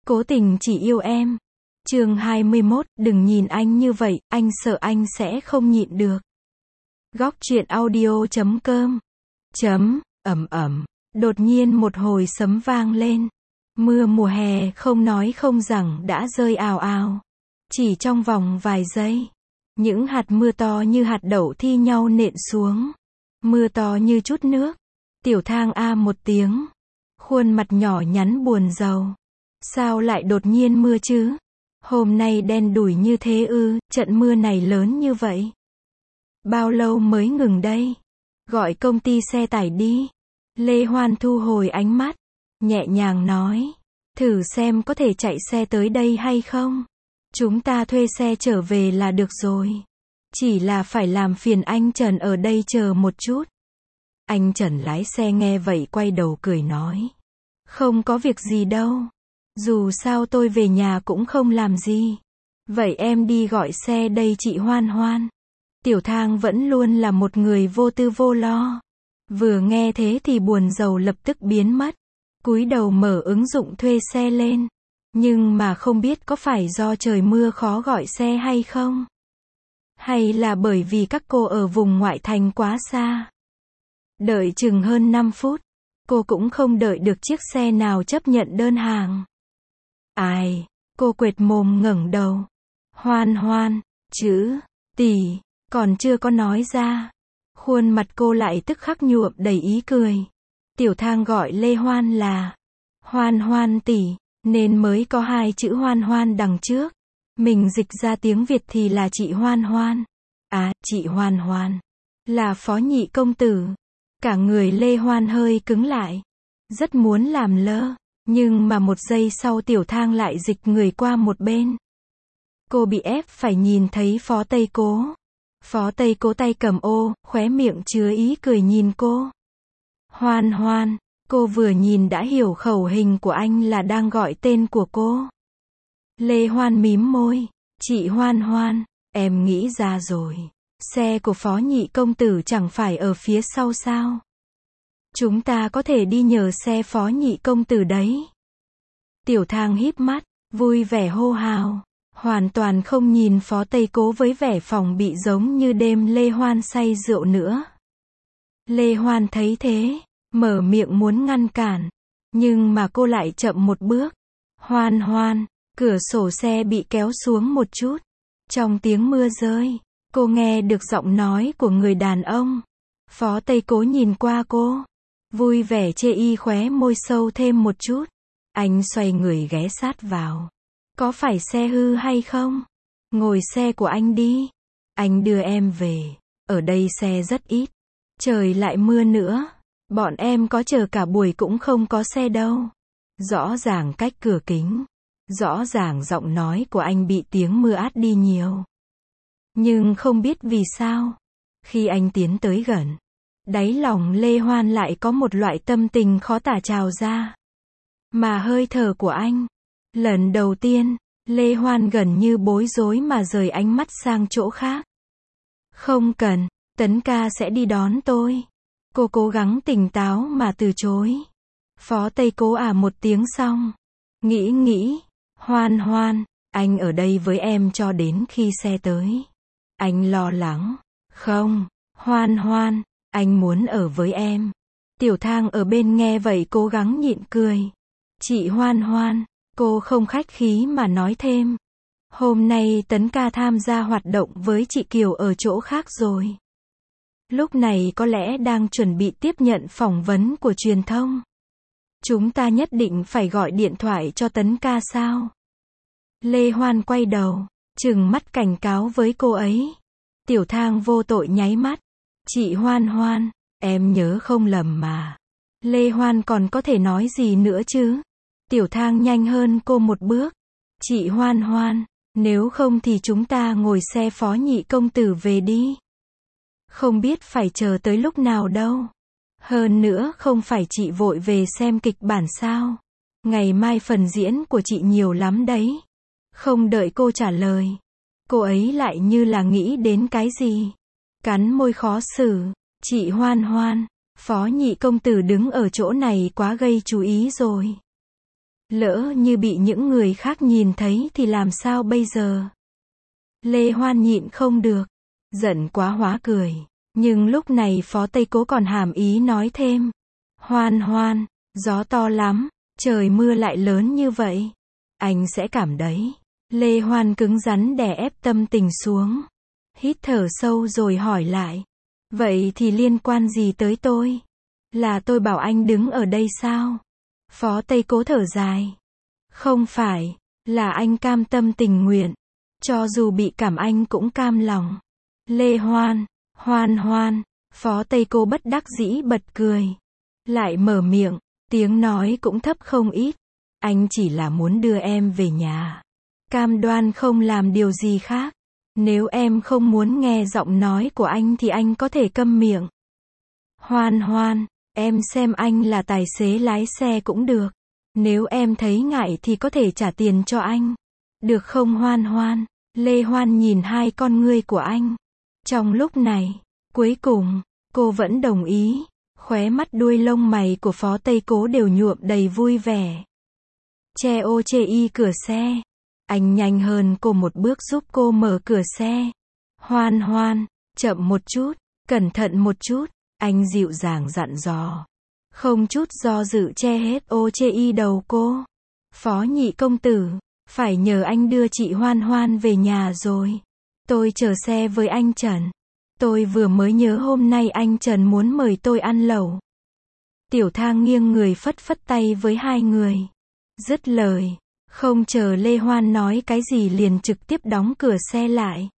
Cố tình chỉ yêu em. Chương 21, đừng nhìn anh như vậy, anh sợ anh sẽ không nhịn được. Góc truyện audio.com. Đột nhiên một hồi sấm vang lên. Mưa mùa hè không nói không rằng đã rơi ào ào. Chỉ trong vòng vài giây, những hạt mưa to như hạt đậu thi nhau nện xuống. Mưa to như chút nước. Tiểu Thang a một tiếng. Khuôn mặt nhỏ nhắn buồn rầu. Sao lại đột nhiên mưa chứ? Hôm nay đen đủi như thế ư, trận mưa này lớn như vậy. Bao lâu mới ngừng đây? Gọi công ty xe tải đi. Lê Hoan thu hồi ánh mắt, nhẹ nhàng nói. Thử xem có thể chạy xe tới đây hay không? Chúng ta thuê xe trở về là được rồi. Chỉ là phải làm phiền anh Trần ở đây chờ một chút. Anh Trần lái xe nghe vậy quay đầu cười nói. Không có việc gì đâu. Dù sao tôi về nhà cũng không làm gì. Vậy em đi gọi xe đây chị Hoan Hoan. Tiểu Thang vẫn luôn là một người vô tư vô lo. Vừa nghe thế thì buồn rầu lập tức biến mất. Cúi đầu mở ứng dụng thuê xe lên. Nhưng mà không biết có phải do trời mưa khó gọi xe hay không? Hay là bởi vì các cô ở vùng ngoại thành quá xa? Đợi chừng hơn 5 phút. Cô cũng không đợi được chiếc xe nào chấp nhận đơn hàng. Ai? Cô quệt mồm ngẩng đầu. Hoan Hoan, chữ tỷ còn chưa có nói ra. Khuôn mặt cô lại tức khắc nhuộm đầy ý cười. Tiểu Thang gọi Lê Hoan là Hoan Hoan tỷ, nên mới có hai chữ Hoan Hoan đằng trước. Mình dịch ra tiếng Việt thì là chị Hoan Hoan. À, chị Hoan Hoan là phó nhị công tử. Cả người Lê Hoan hơi cứng lại. Rất muốn làm lơ. Nhưng mà một giây sau Tiểu Thang lại dịch người qua một bên. Cô bị ép phải nhìn thấy Phó Tây Cố. Phó Tây Cố tay cầm ô, khóe miệng chứa ý cười nhìn cô. Hoan Hoan, cô vừa nhìn đã hiểu khẩu hình của anh là đang gọi tên của cô. Lê Hoan mím môi. Chị Hoan Hoan, em nghĩ ra rồi. Xe của Phó nhị công tử chẳng phải ở phía sau sao? Chúng ta có thể đi nhờ xe Phó nhị công tử đấy. Tiểu Thang híp mắt, vui vẻ hô hào. Hoàn toàn không nhìn Phó Tây Cố với vẻ phòng bị giống như đêm Lê Hoan say rượu nữa. Lê Hoan thấy thế, mở miệng muốn ngăn cản. Nhưng mà cô lại chậm một bước. Hoan Hoan, cửa sổ xe bị kéo xuống một chút. Trong tiếng mưa rơi, cô nghe được giọng nói của người đàn ông. Phó Tây Cố nhìn qua cô. Vui vẻ chê y khóe môi sâu thêm một chút. Anh xoay người ghé sát vào. Có phải xe hư hay không? Ngồi xe của anh đi. Anh đưa em về. Ở đây xe rất ít. Trời lại mưa nữa. Bọn em có chờ cả buổi cũng không có xe đâu. Rõ ràng cách cửa kính. Rõ ràng giọng nói của anh bị tiếng mưa át đi nhiều. Nhưng không biết vì sao. Khi anh tiến tới gần, đáy lòng Lê Hoan lại có một loại tâm tình khó tả trào ra. Mà hơi thở của anh. Lần đầu tiên, Lê Hoan gần như bối rối mà rời ánh mắt sang chỗ khác. Không cần, Tấn ca sẽ đi đón tôi. Cô cố gắng tỉnh táo mà từ chối. Phó Tây Cố à một tiếng xong. Nghĩ, Hoan Hoan, anh ở đây với em cho đến khi xe tới. Anh lo lắng. Không, Hoan Hoan, anh muốn ở với em. Tiểu Thang ở bên nghe vậy cố gắng nhịn cười. Chị Hoan Hoan, cô không khách khí mà nói thêm. Hôm nay Tấn ca tham gia hoạt động với chị Kiều ở chỗ khác rồi. Lúc này có lẽ đang chuẩn bị tiếp nhận phỏng vấn của truyền thông. Chúng ta nhất định phải gọi điện thoại cho Tấn ca sao? Lê Hoan quay đầu, trừng mắt cảnh cáo với cô ấy. Tiểu Thang vô tội nháy mắt. Chị Hoan Hoan, em nhớ không lầm mà. Lê Hoan còn có thể nói gì nữa chứ? Tiểu Thang nhanh hơn cô một bước. Chị Hoan Hoan, nếu không thì chúng ta ngồi xe Phó nhị công tử về đi. Không biết phải chờ tới lúc nào đâu. Hơn nữa không phải chị vội về xem kịch bản sao? Ngày mai phần diễn của chị nhiều lắm đấy. Không đợi cô trả lời. Cô ấy lại như là nghĩ đến cái gì. Cắn môi khó xử. Chị Hoan Hoan, Phó nhị công tử đứng ở chỗ này quá gây chú ý rồi. Lỡ như bị những người khác nhìn thấy thì làm sao bây giờ? Lê Hoan nhịn không được. Giận quá hóa cười. Nhưng lúc này Phó Tây Cố còn hàm ý nói thêm. Hoan Hoan, gió to lắm, trời mưa lại lớn như vậy. Anh sẽ cảm đấy. Lê Hoan cứng rắn đè ép tâm tình xuống. Hít thở sâu rồi hỏi lại. Vậy thì liên quan gì tới tôi? Là tôi bảo anh đứng ở đây sao? Phó Tây Cố thở dài. Không phải, là anh cam tâm tình nguyện. Cho dù bị cảm anh cũng cam lòng. Lê Hoan, Hoan Hoan, Phó Tây Cố bất đắc dĩ bật cười. Lại mở miệng, tiếng nói cũng thấp không ít. Anh chỉ là muốn đưa em về nhà. Cam đoan không làm điều gì khác. Nếu em không muốn nghe giọng nói của anh thì anh có thể câm miệng. Hoan Hoan, em xem anh là tài xế lái xe cũng được. Nếu em thấy ngại thì có thể trả tiền cho anh. Được không Hoan Hoan? Lê Hoan nhìn hai con ngươi của anh. Trong lúc này, cuối cùng, cô vẫn đồng ý. Khóe mắt đuôi lông mày của Phó Tây Cố đều nhuộm đầy vui vẻ. Che ô chê y cửa xe. Anh nhanh hơn cô một bước giúp cô mở cửa xe. Hoan Hoan, chậm một chút, cẩn thận một chút. Anh dịu dàng dặn dò. Không chút do dự che hết ô chê y đầu cô. Phó nhị công tử, phải nhờ anh đưa chị Hoan Hoan về nhà rồi. Tôi chờ xe với anh Trần. Tôi vừa mới nhớ hôm nay anh Trần muốn mời tôi ăn lẩu. Tiểu Thang nghiêng người phất phất tay với hai người. Dứt lời, không chờ Lê Hoan nói cái gì liền trực tiếp đóng cửa xe lại.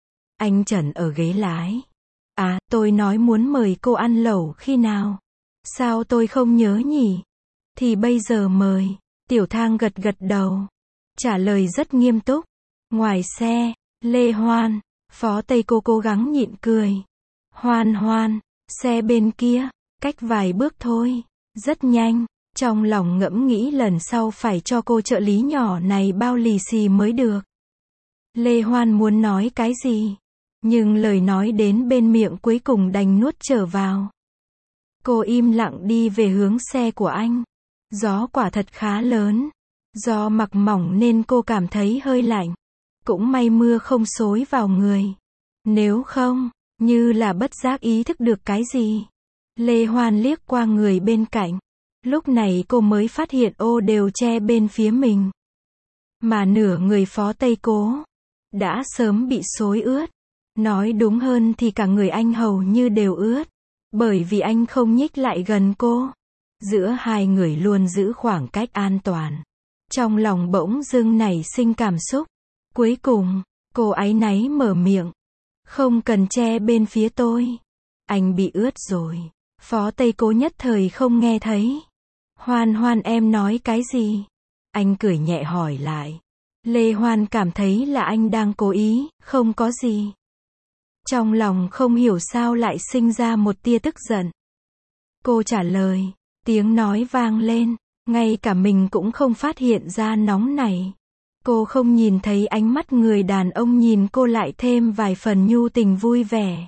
Anh Trần ở ghế lái. À, tôi nói muốn mời cô ăn lẩu khi nào? Sao tôi không nhớ nhỉ? Thì bây giờ mời. Tiểu Thang gật gật đầu. Trả lời rất nghiêm túc. Ngoài xe, Lê Hoan, Phó Tây cố gắng nhịn cười. Hoan Hoan, xe bên kia, cách vài bước thôi. Rất nhanh. Trong lòng ngẫm nghĩ lần sau phải cho cô trợ lý nhỏ này bao lì xì mới được. Lê Hoan muốn nói cái gì? Nhưng lời nói đến bên miệng cuối cùng đành nuốt trở vào. Cô im lặng đi về hướng xe của anh. Gió quả thật khá lớn. Do mặc mỏng nên cô cảm thấy hơi lạnh. Cũng may mưa không xối vào người. Nếu không, như là bất giác ý thức được cái gì. Lê Hoan liếc qua người bên cạnh. Lúc này cô mới phát hiện ô đều che bên phía mình. Mà nửa người Phó Tây Cố đã sớm bị xối ướt. Nói đúng hơn thì cả người anh hầu như đều ướt. Bởi vì anh không nhích lại gần cô. Giữa hai người luôn giữ khoảng cách an toàn. Trong lòng bỗng dưng nảy sinh cảm xúc. Cuối cùng, cô áy náy mở miệng. Không cần che bên phía tôi. Anh bị ướt rồi. Phó Tây Cố nhất thời không nghe thấy. Hoan Hoan em nói cái gì? Anh cười nhẹ hỏi lại. Lê Hoan cảm thấy là anh đang cố ý, không có gì. Trong lòng không hiểu sao lại sinh ra một tia tức giận. Cô trả lời, tiếng nói vang lên, ngay cả mình cũng không phát hiện ra nóng này. Cô không nhìn thấy ánh mắt người đàn ông nhìn cô lại thêm vài phần nhu tình vui vẻ.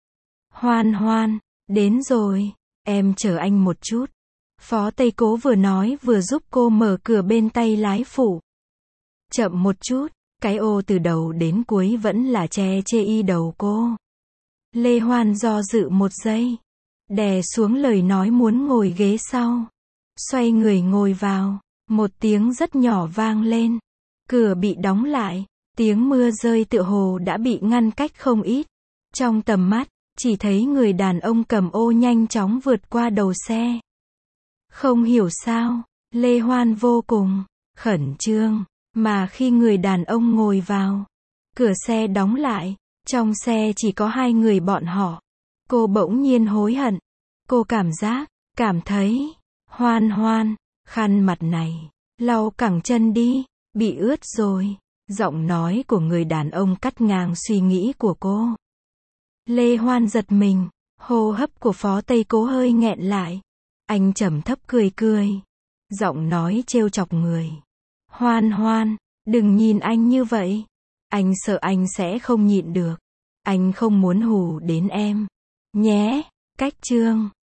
Hoan Hoan, đến rồi, em chờ anh một chút. Phó Tây Cố vừa nói vừa giúp cô mở cửa bên tay lái phụ. Chậm một chút, cái ô từ đầu đến cuối vẫn là che chê y đầu cô. Lê Hoan do dự một giây. Đè xuống lời nói muốn ngồi ghế sau. Xoay người ngồi vào. Một tiếng rất nhỏ vang lên. Cửa bị đóng lại. Tiếng mưa rơi tựa hồ đã bị ngăn cách không ít. Trong tầm mắt, chỉ thấy người đàn ông cầm ô nhanh chóng vượt qua đầu xe. Không hiểu sao, Lê Hoan vô cùng khẩn trương, mà khi người đàn ông ngồi vào, cửa xe đóng lại, trong xe chỉ có hai người bọn họ. Cô bỗng nhiên hối hận. Cô cảm thấy, Hoan Hoan, khăn mặt này, lau cẳng chân đi, bị ướt rồi. Giọng nói của người đàn ông cắt ngang suy nghĩ của cô. Lê Hoan giật mình, hô hấp của Phó Tây Cố hơi nghẹn lại. Anh trầm thấp cười. Giọng nói trêu chọc người. Hoan Hoan, đừng nhìn anh như vậy. Anh sợ anh sẽ không nhịn được. Anh không muốn hù đến em. Nhé, cách chương.